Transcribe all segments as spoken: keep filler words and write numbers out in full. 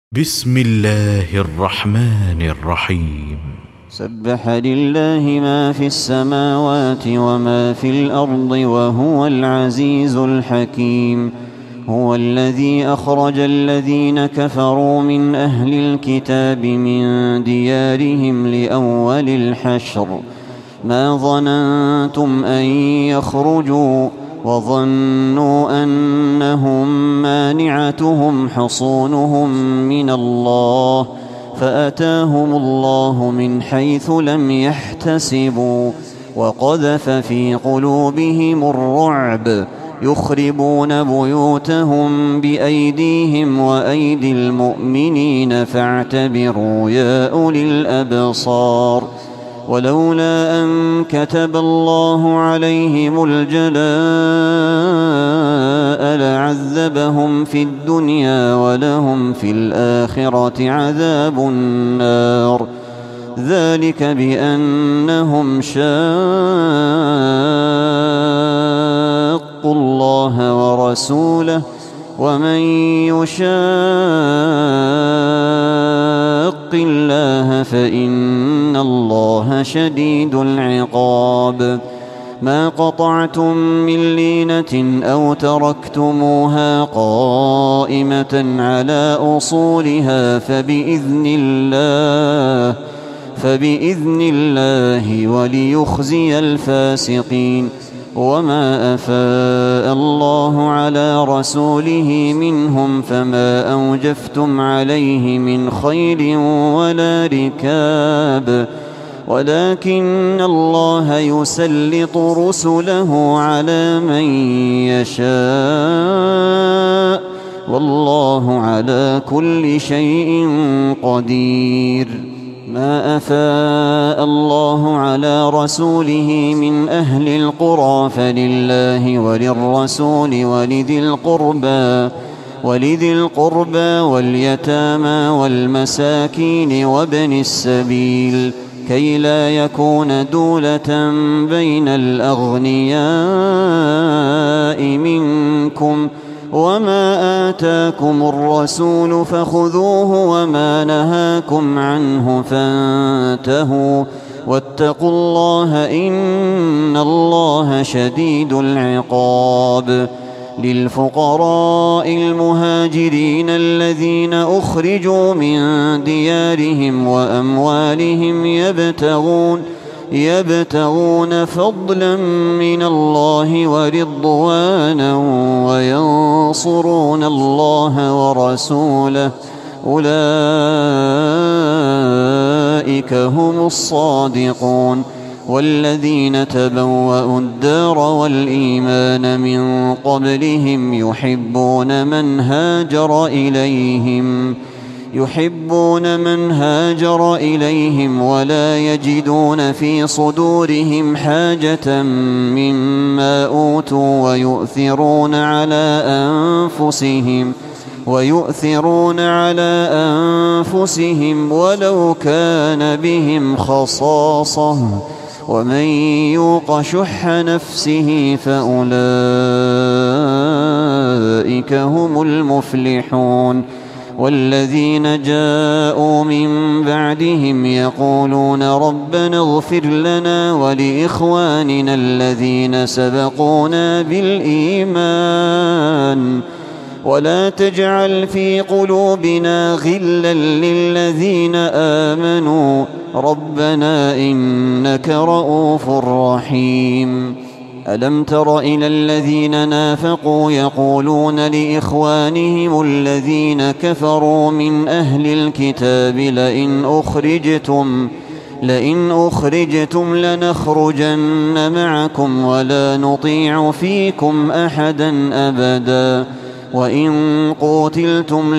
بسم الله الرحمن الرحيم. سبح لله ما في السماوات وما في الأرض وهو العزيز الحكيم. هو الذي أخرج الذين كفروا من أهل الكتاب من ديارهم لأول الحشر ما ظننتم أن يخرجوا وظنوا أنهم مانعتهم حصونهم من الله فأتاهم الله من حيث لم يحتسبوا وقذف في قلوبهم الرعب يخربون بيوتهم بأيديهم وأيدي المؤمنين فاعتبروا يا أولي الأبصار. ولولا أن كتب الله عليهم الجلاء لعذبهم في الدنيا ولهم في الآخرة عذاب النار. ذلك بأنهم شاقوا الله ورسوله ومن يشاق الله فإن الله شديد العقاب. ما قطعتم من لينة أو تركتموها قائمة على أصولها فبإذن الله فبإذن الله وليخزي الفاسقين. وما أفاء الله على رسوله منهم فما أوجفتم عليه من خيل ولا ركاب ولكن الله يسلط رسله على من يشاء والله على كل شيء قدير. ما أفاء الله على رسوله من أهل القرى فلله وللرسول ولذي القربى ولذي القربى واليتامى والمساكين وابن السبيل كي لا يكون دولة بين الأغنياء منكم. وما آتاكم الرسول فخذوه وما نهاكم عنه فانتهوا واتقوا الله إن الله شديد العقاب. للفقراء المهاجرين الذين أخرجوا من ديارهم وأموالهم يبتغون يبتغون فضلا من الله ورضوانا وينصرون الله ورسوله أولئك هم الصادقون. والذين تبوأوا الدار والإيمان من قبلهم يحبون من هاجر إليهم يحبون من هاجر إليهم ولا يجدون في صدورهم حاجة مما أوتوا ويؤثرون على أنفسهم ويؤثرون على أنفسهم ولو كان بهم خصاصة ومن يوق شح نفسه فأولئك هم المفلحون. والذين جاءوا من بعدهم يقولون ربنا اغفر لنا ولإخواننا الذين سبقونا بالإيمان ولا تجعل في قلوبنا غلا للذين آمنوا ربنا إنك رؤوف رحيم. ألم تر إلى الذين نافقوا يقولون لإخوانهم الذين كفروا من أهل الكتاب لئن أخرجتم لئن أخرجتم لنخرجن معكم ولا نطيع فيكم أحدا أبدا وإن قوتلتم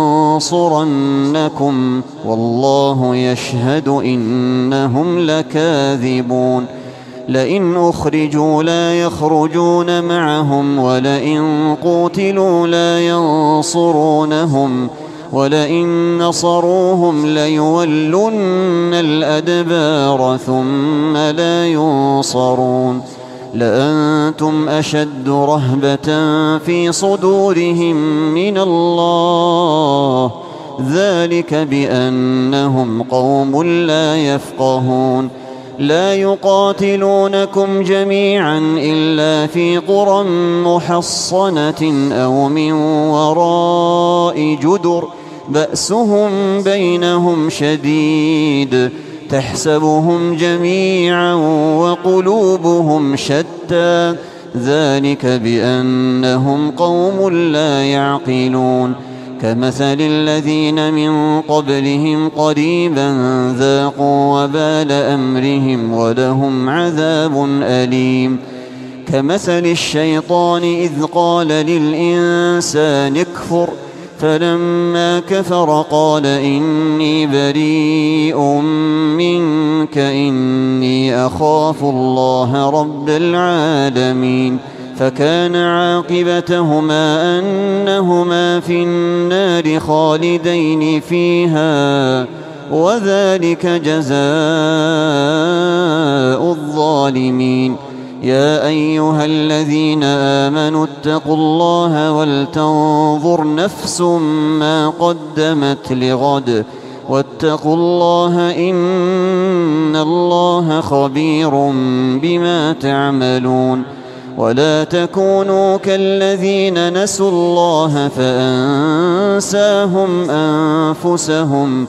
لننصرنكم والله يشهد إنهم لكاذبون. لئن أخرجوا لا يخرجون معهم ولئن قوتلوا لا ينصرونهم ولئن نصروهم ليولن الأدبار ثم لا ينصرون. لأنتم أشد رهبة في صدورهم من الله ذلك بأنهم قوم لا يفقهون لا يقاتلونكم جميعا إلا في قرى محصنة أو من وراء جدر بأسهم بينهم شديد تحسبهم جميعا وقلوبهم شتى ذلك بأنهم قوم لا يعقلون كمثل الذين من قبلهم قريبا ذاقوا وبال أمرهم ولهم عذاب أليم كمثل الشيطان إذ قال للإنسان اكفر فلما كفر قال إني بريء منك إني أخاف الله رب العالمين فكان عاقبتهما أنهما في النار خالدين فيها وذلك جزاء الظالمين يا أيها الذين آمنوا اتقوا الله ولتنظر نفس ما قدمت لغد واتقوا الله إن الله خبير بما تعملون ولا تكونوا كالذين نسوا الله فأنساهم أنفسهم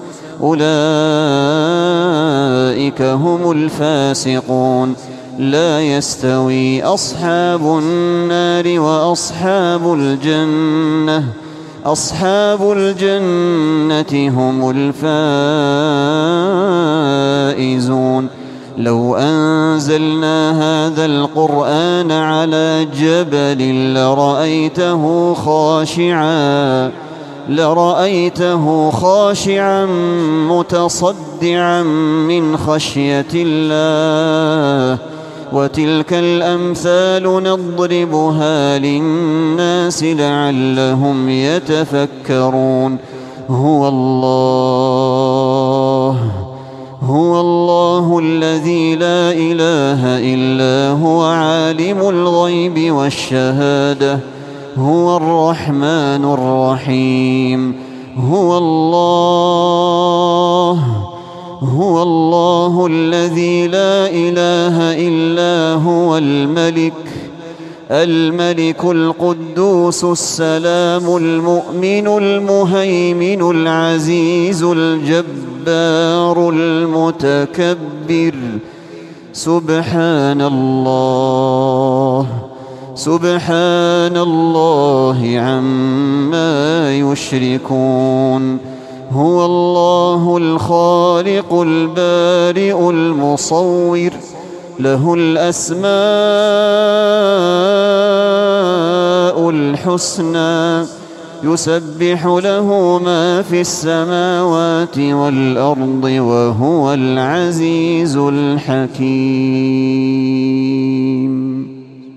أولئك هم الفاسقون لا يستوي أصحاب النار وأصحاب الجنة أصحاب الجنة هم الفائزون لو أنزلنا هذا القرآن على جبل لرأيته خاشعا لرأيته خاشعا متصدعا من خشية الله وتلك الأمثال نضربها للناس لعلهم يتفكرون هو الله هو الله الذي لا إله إلا هو عالم الغيب والشهادة هو الرحمن الرحيم هو الله هو الله الذي لا إله إلا هو الملك الملك القدوس السلام المؤمن المهيمن العزيز الجبار المتكبر سبحان الله سبحان الله عما يشركون هو الله الخالق البارئ المصور له الأسماء الحسنى يسبح له ما في السماوات والأرض وهو العزيز الحكيم.